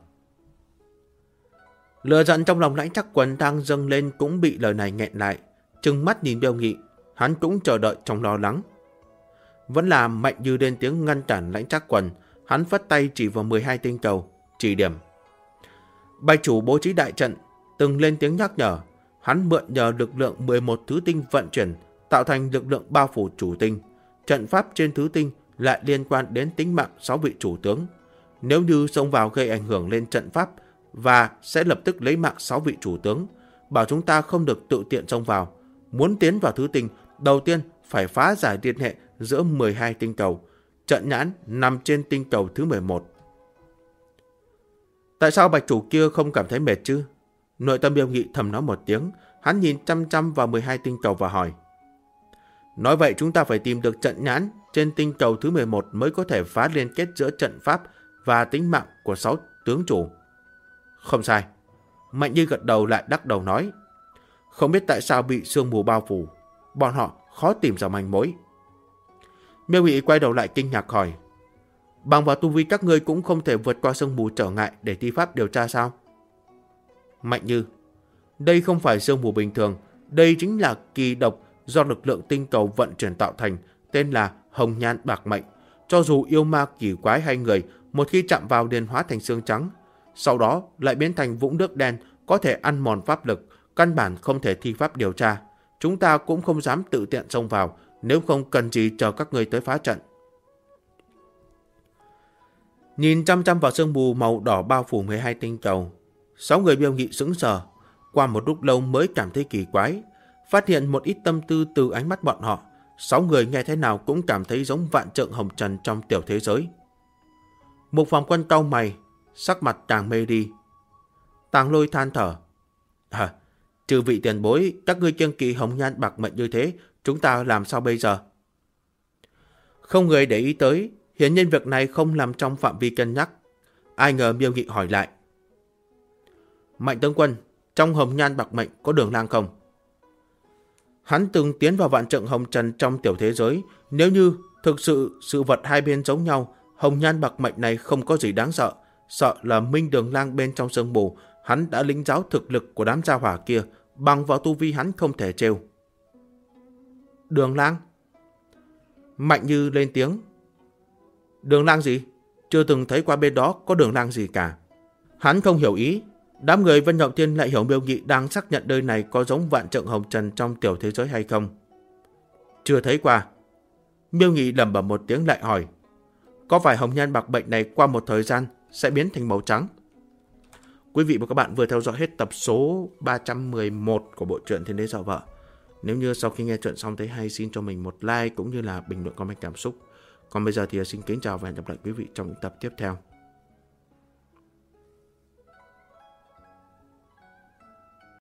Lửa giận trong lòng Lãnh Trác Quân đang dâng lên cũng bị lời này nghẹn lại, trừng mắt nhìn Miêu Nghị, hắn cũng chờ đợi trong lo lắng. Vẫn là Mạnh Như lên tiếng ngăn cản Lãnh Trác Quân, hắn phất tay chỉ vào 12 tinh cầu, chỉ điểm. Bạch chủ bố trí đại trận, từng lên tiếng nhắc nhở, hắn mượn nhờ lực lượng 11 thứ tinh vận chuyển, tạo thành lực lượng bao phủ chủ tinh. Trận pháp trên thứ tinh lại liên quan đến tính mạng 6 vị chủ tướng. Nếu như xông vào gây ảnh hưởng lên trận pháp và sẽ lập tức lấy mạng 6 vị chủ tướng, bảo chúng ta không được tự tiện xông vào. Muốn tiến vào thứ tinh, đầu tiên phải phá giải liên hệ giữa 12 tinh cầu. Trận nhãn nằm trên tinh cầu thứ 11. Tại sao bạch chủ kia không cảm thấy mệt chứ? Nội tâm Miêu Nghị thầm nói một tiếng, hắn nhìn chăm chăm vào 12 tinh cầu và hỏi. Nói vậy chúng ta phải tìm được trận nhãn trên tinh cầu thứ 11 mới có thể phá liên kết giữa trận pháp và tính mạng của 6 tướng chủ. Không sai. Mạnh Như gật đầu lại đắc đầu nói. Không biết tại sao bị sương mù bao phủ, bọn họ khó tìm ra manh mối. Miêu Nghị quay đầu lại kinh ngạc hỏi. Bằng vào tu vi các ngươi cũng không thể vượt qua sương mù trở ngại để thi pháp điều tra sao? Mạnh Như, đây không phải sương mù bình thường, đây chính là kỳ độc do lực lượng tinh cầu vận chuyển tạo thành, tên là hồng nhan bạc mệnh. Cho dù yêu ma kỳ quái hay người, một khi chạm vào liền hóa thành xương trắng, sau đó lại biến thành vũng nước đen, có thể ăn mòn pháp lực, căn bản không thể thi pháp điều tra. Chúng ta cũng không dám tự tiện xông vào, nếu không cần gì chờ các ngươi tới phá trận. Nhìn chăm chăm vào sương mù màu đỏ bao phủ 12 tinh cầu, 6 người Miêu Nghị sững sờ, qua một lúc lâu mới cảm thấy kỳ quái, phát hiện một ít tâm tư từ ánh mắt bọn họ. 6 người nghe thế nào cũng cảm thấy giống vạn trượng hồng trần trong tiểu thế giới. Mục Phàm Quân cau mày, sắc mặt càng mê đi. Tàng Lôi than thở. Trừ vị tiền bối, các ngươi kiêng kỵ hồng nhan bạc mệnh như thế, chúng ta làm sao bây giờ? Không người để ý tới, hiển nhiên việc này không nằm trong phạm vi cân nhắc. Ai ngờ Miêu Nghị hỏi lại. Mạnh tướng quân, trong hồng nhan bạc mệnh có Đường Lang không? Hắn từng tiến vào vạn trượng hồng trần trong tiểu thế giới. Nếu như thực sự vật hai bên giống nhau, hồng nhan bạc mệnh này không có gì đáng sợ. Sợ là Minh Đường Lang bên trong sương mù, hắn đã lĩnh giáo thực lực của đám gia hỏa kia, bằng vào tu vi hắn không thể trêu. Đường Lang? Mạnh Như lên tiếng. Đường Lang gì? Chưa từng thấy qua bên đó có Đường Lang gì cả. Hắn không hiểu ý. Đám người Vân Nhộng Thiên lại hiểu Miêu Nghị đang xác nhận nơi này có giống vạn trượng hồng trần trong tiểu thế giới hay không. Chưa thấy qua. Miêu Nghị lẩm bẩm một tiếng lại hỏi. Có phải hồng nhan bạc mệnh này qua một thời gian sẽ biến thành màu trắng? Quý vị và các bạn vừa theo dõi hết tập số 311 của bộ truyện Thiên Đế Dạo Vợ. Nếu như sau khi nghe truyện xong thấy hay, xin cho mình một like cũng như là bình luận comment cảm xúc. Còn bây giờ thì xin kính chào và hẹn gặp lại quý vị trong những tập tiếp theo.